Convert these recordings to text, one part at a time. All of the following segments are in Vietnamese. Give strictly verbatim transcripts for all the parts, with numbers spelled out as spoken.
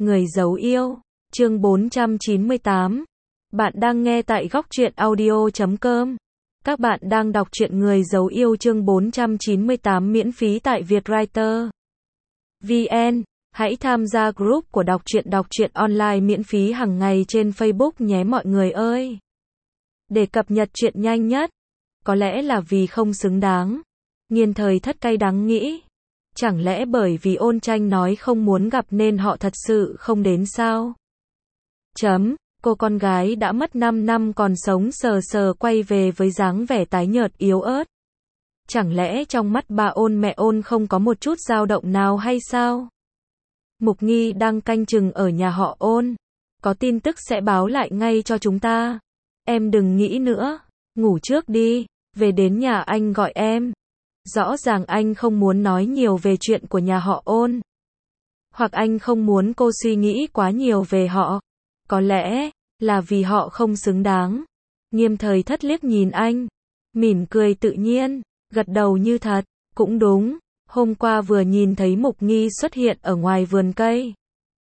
Người giấu yêu, chương bốn trăm chín mươi tám. Bạn đang nghe tại góc truyện audio chấm com. Các bạn đang đọc truyện Người giấu yêu chương bốn trăm chín mươi tám miễn phí tại Vietwriter vê en. Hãy tham gia group của đọc truyện đọc truyện online miễn phí hàng ngày trên Facebook nhé mọi người ơi. Để cập nhật truyện nhanh nhất. Có lẽ là vì không xứng đáng. Nghiên Thời Thất cay đắng nghĩ. Chẳng lẽ bởi vì Ôn Tranh nói không muốn gặp nên họ thật sự không đến sao? Chấm, cô con gái đã mất năm năm còn sống sờ sờ quay về với dáng vẻ tái nhợt yếu ớt. Chẳng lẽ trong mắt bà Ôn mẹ Ôn không có một chút dao động nào hay sao? Mục Nghi đang canh chừng ở nhà họ Ôn. Có tin tức sẽ báo lại ngay cho chúng ta. Em đừng nghĩ nữa, ngủ trước đi, về đến nhà anh gọi em. Rõ ràng anh không muốn nói nhiều về chuyện của nhà họ Ôn. Hoặc anh không muốn cô suy nghĩ quá nhiều về họ. Có lẽ là vì họ không xứng đáng. Nghiêm Thời Thất liếc nhìn anh, mỉm cười tự nhiên, gật đầu như thật, cũng đúng, hôm qua vừa nhìn thấy Mục Nghi xuất hiện ở ngoài vườn cây.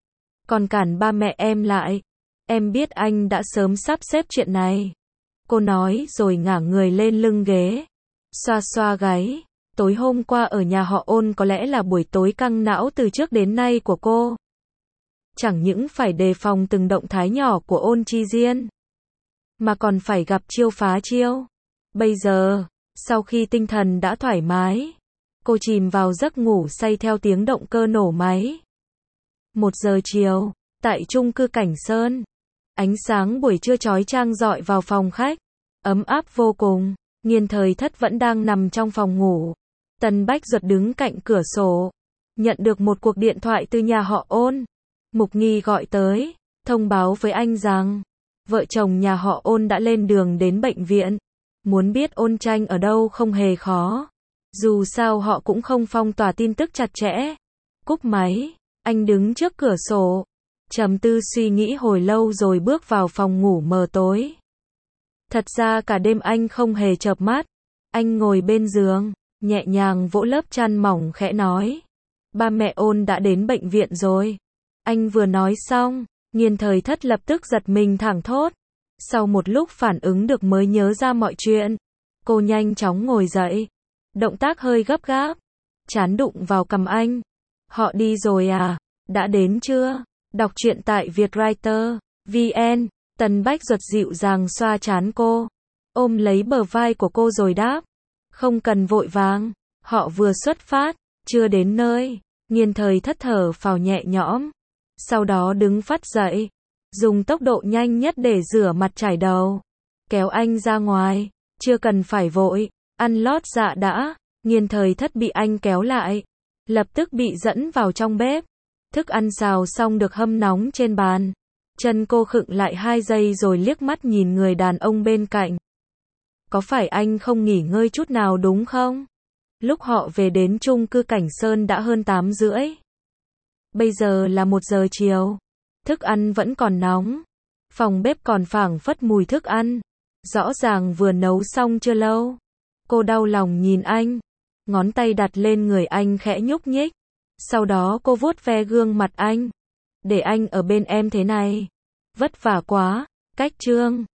Còn cản ba mẹ em lại. Em biết anh đã sớm sắp xếp chuyện này. Cô nói rồi ngả người lên lưng ghế, xoa xoa gáy. Tối hôm qua ở nhà họ Ôn có lẽ là buổi tối căng não từ trước đến nay của cô. Chẳng những phải đề phòng từng động thái nhỏ của Ôn Chi Diên, mà còn phải gặp chiêu phá chiêu. Bây giờ, sau khi tinh thần đã thoải mái, cô chìm vào giấc ngủ say theo tiếng động cơ nổ máy. Một giờ chiều, tại chung cư Cảnh Sơn, ánh sáng buổi trưa chói chang rọi vào phòng khách, ấm áp vô cùng. Nghiên Thời Thất vẫn đang nằm trong phòng ngủ. Tần Bách Duật đứng cạnh cửa sổ, nhận được một cuộc điện thoại từ nhà họ Ôn. Mục Nghi gọi tới, thông báo với anh rằng vợ chồng nhà họ Ôn đã lên đường đến bệnh viện. Muốn biết Ôn Tranh ở đâu không hề khó. Dù sao họ cũng không phong tỏa tin tức chặt chẽ. Cúp máy, anh đứng trước cửa sổ, trầm tư suy nghĩ hồi lâu rồi bước vào phòng ngủ mờ tối. Thật ra cả đêm anh không hề chợp mắt. Anh ngồi bên giường, nhẹ nhàng vỗ lớp chăn mỏng khẽ nói. Ba mẹ Ôn đã đến bệnh viện rồi. Anh vừa nói xong, Nghiên Thời Thất lập tức giật mình thảng thốt. Sau một lúc phản ứng được mới nhớ ra mọi chuyện. Cô nhanh chóng ngồi dậy. Động tác hơi gấp gáp. Trán đụng vào cằm anh. Họ đi rồi à? Đã đến chưa? Đọc truyện tại Vietwriter vê en. Tần Bách Duật dịu dàng xoa trán cô. Ôm lấy bờ vai của cô rồi đáp. Không cần vội vàng. Họ vừa xuất phát. Chưa đến nơi. Nghiên Thời Thất thở phào nhẹ nhõm. Sau đó đứng phắt dậy. Dùng tốc độ nhanh nhất để rửa mặt chải đầu. Kéo anh ra ngoài. Chưa cần phải vội. Ăn lót dạ đã. Nghiên Thời Thất bị anh kéo lại. Lập tức bị dẫn vào trong bếp. Thức ăn xào xong được hâm nóng trên bàn. Chân cô khựng lại hai giây rồi liếc mắt nhìn người đàn ông bên cạnh. Có phải anh không nghỉ ngơi chút nào đúng không? Lúc họ về đến chung cư Cảnh Sơn đã hơn tám rưỡi. Bây giờ là một giờ chiều. Thức ăn vẫn còn nóng. Phòng bếp còn phảng phất mùi thức ăn. Rõ ràng vừa nấu xong chưa lâu. Cô đau lòng nhìn anh. Ngón tay đặt lên người anh khẽ nhúc nhích. Sau đó cô vuốt ve gương mặt anh. Để anh ở bên em thế này. Vất vả quá. Cách Trương.